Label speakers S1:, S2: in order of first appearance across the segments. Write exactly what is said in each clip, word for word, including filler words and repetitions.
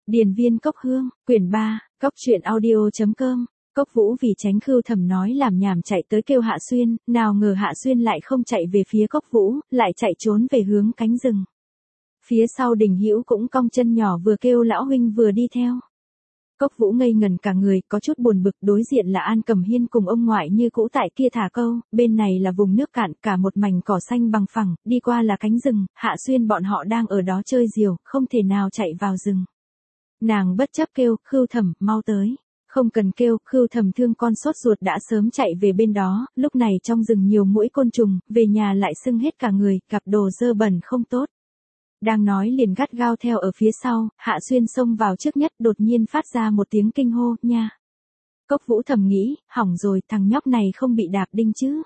S1: Điền viên Cốc Hương, quyển ba, cốc truyện audio.com. Cốc Vũ vì tránh Khưu Thẩm nói làm nhảm chạy tới kêu Hạ Xuyên, nào ngờ Hạ Xuyên lại không chạy về phía Cốc Vũ, lại chạy trốn về hướng cánh rừng. Phía sau Đình Hữu cũng cong chân nhỏ vừa kêu lão huynh vừa đi theo. Cốc Vũ ngây ngần cả người, có chút buồn bực, đối diện là An Cẩm Hiên cùng ông ngoại như cũ tại kia thả câu, bên này là vùng nước cạn, cả một mảnh cỏ xanh bằng phẳng, đi qua là cánh rừng, Hạ Xuyên bọn họ đang ở đó chơi diều, không thể nào chạy vào rừng. Nàng bất chấp kêu, Khưu Thẩm, mau tới. Không cần kêu, Khưu Thẩm thương con sốt ruột đã sớm chạy về bên đó, lúc này trong rừng nhiều muỗi côn trùng, về nhà lại sưng hết cả người, gặp đồ dơ bẩn không tốt. Đang nói liền gắt gao theo ở phía sau, Hạ Xuyên xông vào trước nhất, đột nhiên phát ra một tiếng kinh hô, nha. Cốc Vũ thầm nghĩ, hỏng rồi, thằng nhóc này không bị đạp đinh chứ.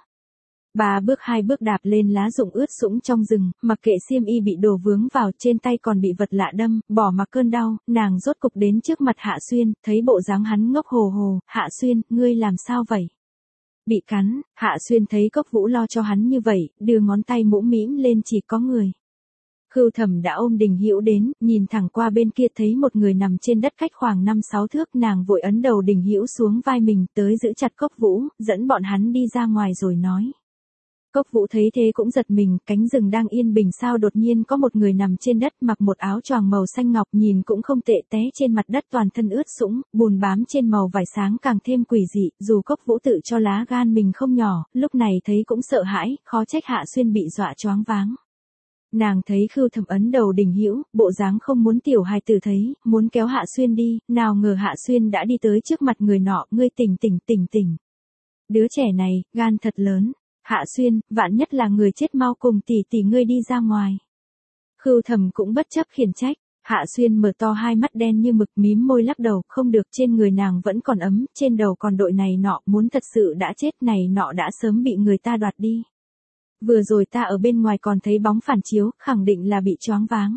S1: Ba bước hai bước đạp lên lá rụng ướt sũng trong rừng, mặc kệ xiêm y bị đồ vướng vào, trên tay còn bị vật lạ đâm, bỏ mặc cơn đau, nàng rốt cục đến trước mặt Hạ Xuyên, thấy bộ dáng hắn ngốc hồ hồ, Hạ Xuyên, ngươi làm sao vậy? Bị cắn, Hạ Xuyên thấy Cốc Vũ lo cho hắn như vậy, đưa ngón tay mũm mĩm lên chỉ có người. Khưu Thẩm đã ôm Đình Hữu đến, nhìn thẳng qua bên kia thấy một người nằm trên đất cách khoảng năm sáu thước, nàng vội ấn đầu Đình Hữu xuống vai mình, tới giữ chặt Cốc Vũ, dẫn bọn hắn đi ra ngoài rồi nói. Cốc Vũ thấy thế cũng giật mình, cánh rừng đang yên bình sao đột nhiên có một người nằm trên đất mặc một áo choàng màu xanh ngọc nhìn cũng không tệ, té trên mặt đất toàn thân ướt sũng, bùn bám trên màu vải sáng càng thêm quỷ dị, dù Cốc Vũ tự cho lá gan mình không nhỏ, lúc này thấy cũng sợ hãi, khó trách Hạ Xuyên bị dọa choáng váng. Nàng thấy Khưu Thẩm ấn đầu Đình Hữu, bộ dáng không muốn tiểu hài tử thấy, muốn kéo Hạ Xuyên đi, nào ngờ Hạ Xuyên đã đi tới trước mặt người nọ, ngươi tỉnh tỉnh tỉnh tỉnh. Đứa trẻ này, gan thật lớn. Hạ Xuyên, vạn nhất là người chết, mau cùng tỷ tỷ ngươi đi ra ngoài. Khưu Thẩm cũng bất chấp khiển trách, Hạ Xuyên mở to hai mắt đen như mực mím môi lắc đầu, không được, trên người nàng vẫn còn ấm, trên đầu còn đội này nọ, muốn thật sự đã chết này nọ đã sớm bị người ta đoạt đi. Vừa rồi ta ở bên ngoài còn thấy bóng phản chiếu, khẳng định là bị choáng váng.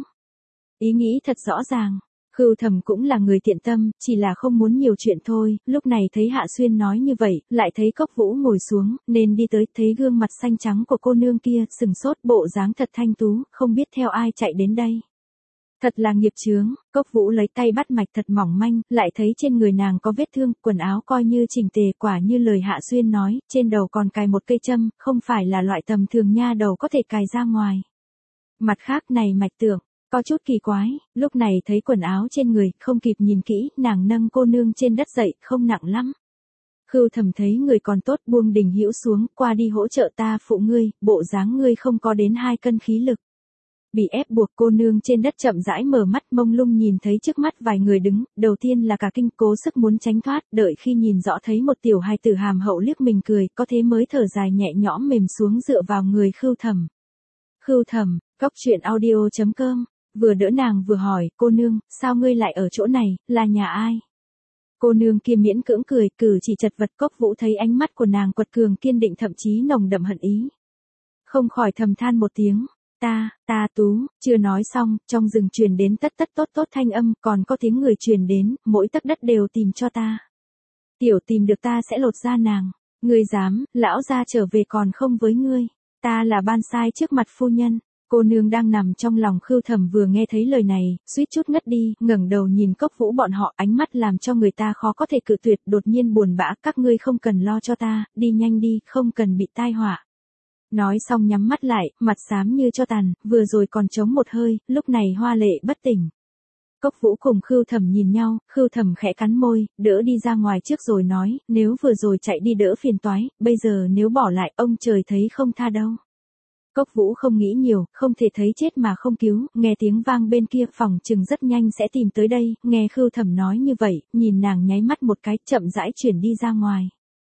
S1: Ý nghĩ thật rõ ràng. Khưu Thẩm cũng là người thiện tâm, chỉ là không muốn nhiều chuyện thôi, lúc này thấy Hạ Xuyên nói như vậy, lại thấy Cốc Vũ ngồi xuống, nên đi tới, thấy gương mặt xanh trắng của cô nương kia, sừng sốt, bộ dáng thật thanh tú, không biết theo ai chạy đến đây. Thật là nghiệp chướng, Cốc Vũ lấy tay bắt mạch thật mỏng manh, lại thấy trên người nàng có vết thương, quần áo coi như chỉnh tề, quả như lời Hạ Xuyên nói, trên đầu còn cài một cây châm, không phải là loại tầm thường nha đầu có thể cài ra ngoài. Mặt khác này mạch tưởng. Có chút kỳ quái, lúc này thấy quần áo trên người, không kịp nhìn kỹ, nàng nâng cô nương trên đất dậy, không nặng lắm. Khưu Thẩm thấy người còn tốt, buông Đình Hữu xuống, qua đi hỗ trợ ta phụ ngươi, bộ dáng ngươi không có đến hai cân khí lực. Bị ép buộc cô nương trên đất chậm rãi mở mắt mông lung nhìn thấy trước mắt vài người đứng, đầu tiên là cả kinh, cố sức muốn tránh thoát, đợi khi nhìn rõ thấy một tiểu hài tử hàm hậu liếc mình cười, có thế mới thở dài nhẹ nhõm mềm xuống dựa vào người Khưu Thẩm. Khưu Thẩm, cốc truyện audio.com. Vừa đỡ nàng vừa hỏi, cô nương, sao ngươi lại ở chỗ này, là nhà ai? Cô nương kia miễn cưỡng cười, cử chỉ chật vật. Cốc Vũ thấy ánh mắt của nàng quật cường kiên định, thậm chí nồng đậm hận ý. Không khỏi thầm than một tiếng, ta, ta Tú, chưa nói xong, trong rừng truyền đến tất tất tốt tốt thanh âm, còn có tiếng người truyền đến, mỗi tấc đất đều tìm cho ta. Tiểu tìm được ta sẽ lột da nàng, ngươi dám, lão gia trở về còn không với ngươi, ta là ban sai trước mặt phu nhân. Cô nương đang nằm trong lòng Khưu Thẩm vừa nghe thấy lời này, suýt chút ngất đi, ngẩng đầu nhìn Cốc Vũ bọn họ, ánh mắt làm cho người ta khó có thể cự tuyệt, đột nhiên buồn bã, các ngươi không cần lo cho ta, đi nhanh đi, không cần bị tai họa. Nói xong nhắm mắt lại, mặt xám như cho tàn, vừa rồi còn chống một hơi, lúc này hoa lệ bất tỉnh. Cốc Vũ cùng Khưu Thẩm nhìn nhau, Khưu Thẩm khẽ cắn môi, đỡ đi ra ngoài trước rồi nói, nếu vừa rồi chạy đi đỡ phiền toái, bây giờ nếu bỏ lại, ông trời thấy không tha đâu. Cốc Vũ không nghĩ nhiều, không thể thấy chết mà không cứu, nghe tiếng vang bên kia, phòng chừng rất nhanh sẽ tìm tới đây, nghe Khưu Thẩm nói như vậy, nhìn nàng nháy mắt một cái, chậm rãi chuyển đi ra ngoài.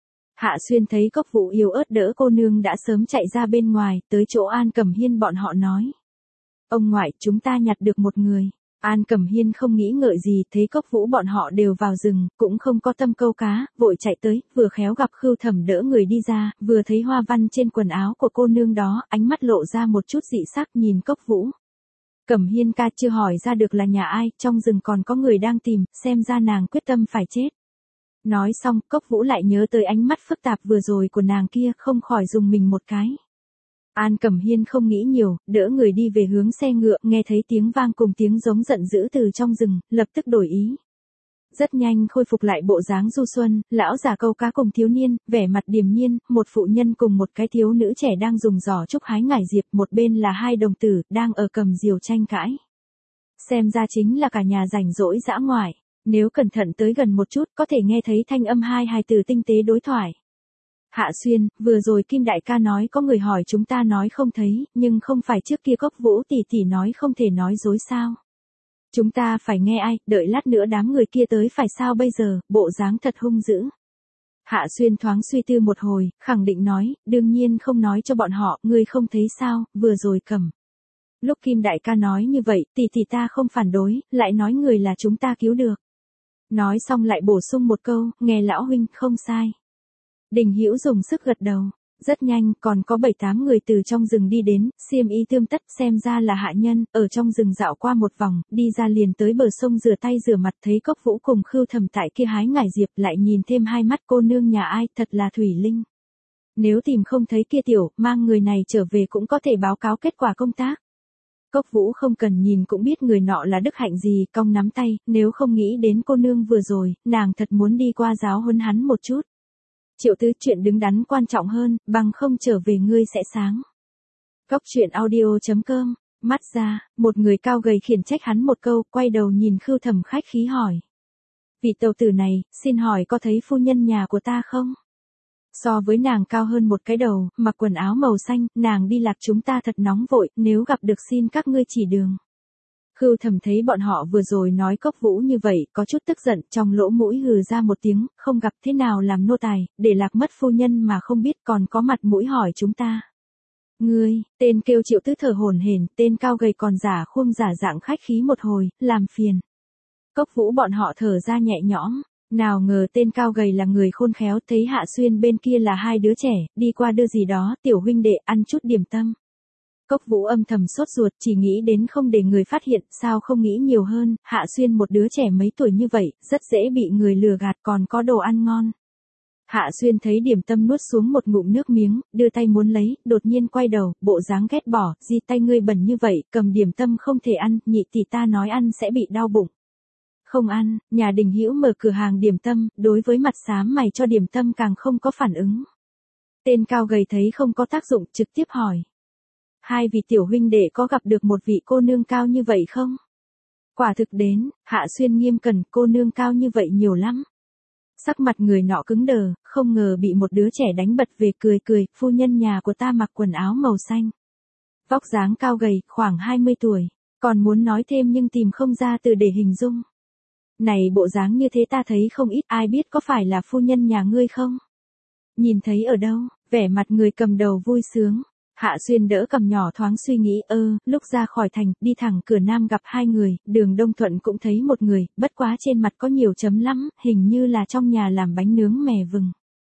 S1: Hạ Xuyên thấy Cốc Vũ yếu ớt đỡ cô nương đã sớm chạy ra bên ngoài, tới chỗ An Cẩm Hiên bọn họ nói. Ông ngoại, chúng ta nhặt được một người. An Cẩm Hiên không nghĩ ngợi gì, thấy Cốc Vũ bọn họ đều vào rừng, cũng không có tâm câu cá, vội chạy tới, vừa khéo gặp Khưu Thẩm đỡ người đi ra, vừa thấy hoa văn trên quần áo của cô nương đó, ánh mắt lộ ra một chút dị sắc nhìn Cốc Vũ. Cẩm Hiên ca, chưa hỏi ra được là nhà ai, trong rừng còn có người đang tìm, xem ra nàng quyết tâm phải chết. Nói xong, Cốc Vũ lại nhớ tới ánh mắt phức tạp vừa rồi của nàng kia, không khỏi dùng mình một cái. An Cẩm Hiên không nghĩ nhiều, đỡ người đi về hướng xe ngựa, nghe thấy tiếng vang cùng tiếng giống giận dữ từ trong rừng, lập tức đổi ý. Rất nhanh khôi phục lại bộ dáng du xuân, lão già câu cá cùng thiếu niên, vẻ mặt điềm nhiên, một phụ nhân cùng một cái thiếu nữ trẻ đang dùng giỏ trúc hái ngải diệp, một bên là hai đồng tử, đang ở cầm diều tranh cãi. Xem ra chính là cả nhà rảnh rỗi dã ngoại, nếu cẩn thận tới gần một chút có thể nghe thấy thanh âm hai hài từ tinh tế đối thoại. Hạ Xuyên, vừa rồi Kim đại ca nói có người hỏi chúng ta nói không thấy, nhưng không phải trước kia Cốc Vũ tỷ tỷ nói không thể nói dối sao? Chúng ta phải nghe ai, đợi lát nữa đám người kia tới phải sao bây giờ, bộ dáng thật hung dữ. Hạ Xuyên thoáng suy tư một hồi, khẳng định nói, đương nhiên không nói cho bọn họ, ngươi không thấy sao, vừa rồi cầm. Lúc Kim đại ca nói như vậy, tỷ tỷ ta không phản đối, lại nói người là chúng ta cứu được. Nói xong lại bổ sung một câu, nghe lão huynh, không sai. Đình Hữu dùng sức gật đầu. Rất nhanh, còn có bảy tám người từ trong rừng đi đến, xiêm y tươm tất, xem ra là hạ nhân, ở trong rừng dạo qua một vòng, đi ra liền tới bờ sông rửa tay rửa mặt, thấy Cốc Vũ cùng Khưu Thẩm tại kia hái ngải diệp, lại nhìn thêm hai mắt cô nương nhà ai, thật là thủy linh. Nếu tìm không thấy kia tiểu, mang người này trở về cũng có thể báo cáo kết quả công tác. Cốc Vũ không cần nhìn cũng biết người nọ là đức hạnh gì, cong nắm tay, nếu không nghĩ đến cô nương vừa rồi, nàng thật muốn đi qua giáo huấn hắn một chút. Triệu Tứ, chuyện đứng đắn quan trọng hơn, bằng không trở về ngươi sẽ sáng. Cốc truyện audio chấm com, mắt ra, một người cao gầy khiển trách hắn một câu, quay đầu nhìn Khưu Thẩm khách khí hỏi. Vị tàu tử này, xin hỏi có thấy phu nhân nhà của ta không? So với nàng cao hơn một cái đầu, mặc quần áo màu xanh, nàng đi lạc chúng ta thật nóng vội, nếu gặp được xin các ngươi chỉ đường. Khưu Thẩm thấy bọn họ vừa rồi nói Cốc Vũ như vậy, có chút tức giận, trong lỗ mũi hừ ra một tiếng, không gặp thế nào làm nô tài, để lạc mất phu nhân mà không biết còn có mặt mũi hỏi chúng ta. Ngươi, tên kêu Triệu Tứ thở hổn hển, tên cao gầy còn giả khuôn giả dạng khách khí một hồi, làm phiền. Cốc Vũ bọn họ thở ra nhẹ nhõm, nào ngờ tên cao gầy là người khôn khéo, thấy Hạ Xuyên bên kia là hai đứa trẻ, đi qua đưa gì đó, tiểu huynh đệ ăn chút điểm tâm. Cốc Vũ âm thầm sốt ruột, chỉ nghĩ đến không để người phát hiện, sao không nghĩ nhiều hơn, Hạ Xuyên một đứa trẻ mấy tuổi như vậy, rất dễ bị người lừa gạt, còn có đồ ăn ngon. Hạ Xuyên thấy điểm tâm nuốt xuống một ngụm nước miếng, đưa tay muốn lấy, đột nhiên quay đầu, bộ dáng ghét bỏ, di tay ngươi bẩn như vậy, cầm điểm tâm không thể ăn, nhị tỷ ta nói ăn sẽ bị đau bụng. Không ăn, nhà Đình Hữu mở cửa hàng điểm tâm, đối với mặt xám mày cho điểm tâm càng không có phản ứng. Tên cao gầy thấy không có tác dụng, trực tiếp hỏi. Hai vị tiểu huynh đệ có gặp được một vị cô nương cao như vậy không? Quả thực đến, Hạ Xuyên nghiêm cẩn, cô nương cao như vậy nhiều lắm. Sắc mặt người nọ cứng đờ, không ngờ bị một đứa trẻ đánh bật về, cười cười, phu nhân nhà của ta mặc quần áo màu xanh. Vóc dáng cao gầy, khoảng hai mươi tuổi, còn muốn nói thêm nhưng tìm không ra từ để hình dung. Này bộ dáng như thế ta thấy không ít, ai biết có phải là phu nhân nhà ngươi không? Nhìn thấy ở đâu, vẻ mặt người cầm đầu vui sướng. Hạ Xuyên đỡ cầm nhỏ thoáng suy nghĩ, ơ, lúc ra khỏi thành, đi thẳng cửa nam gặp hai người, đường Đông Thuận cũng thấy một người, bất quá trên mặt có nhiều chấm lắm, hình như là trong nhà làm bánh nướng mè vừng.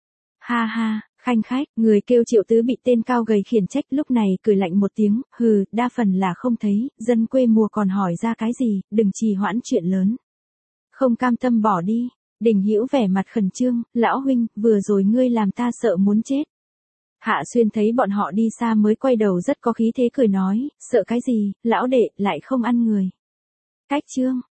S1: Ha ha, khanh khách, người kêu Triệu Tứ bị tên cao gầy khiển trách, lúc này cười lạnh một tiếng, hừ, đa phần là không thấy, dân quê mùa còn hỏi ra cái gì, đừng trì hoãn chuyện lớn. Không cam tâm bỏ đi, Đình Hữu vẻ mặt khẩn trương, lão huynh, vừa rồi ngươi làm ta sợ muốn chết. Hạ Xuyên thấy bọn họ đi xa mới quay đầu rất có khí thế cười nói, sợ cái gì, lão đệ, lại không ăn người. Cách chương.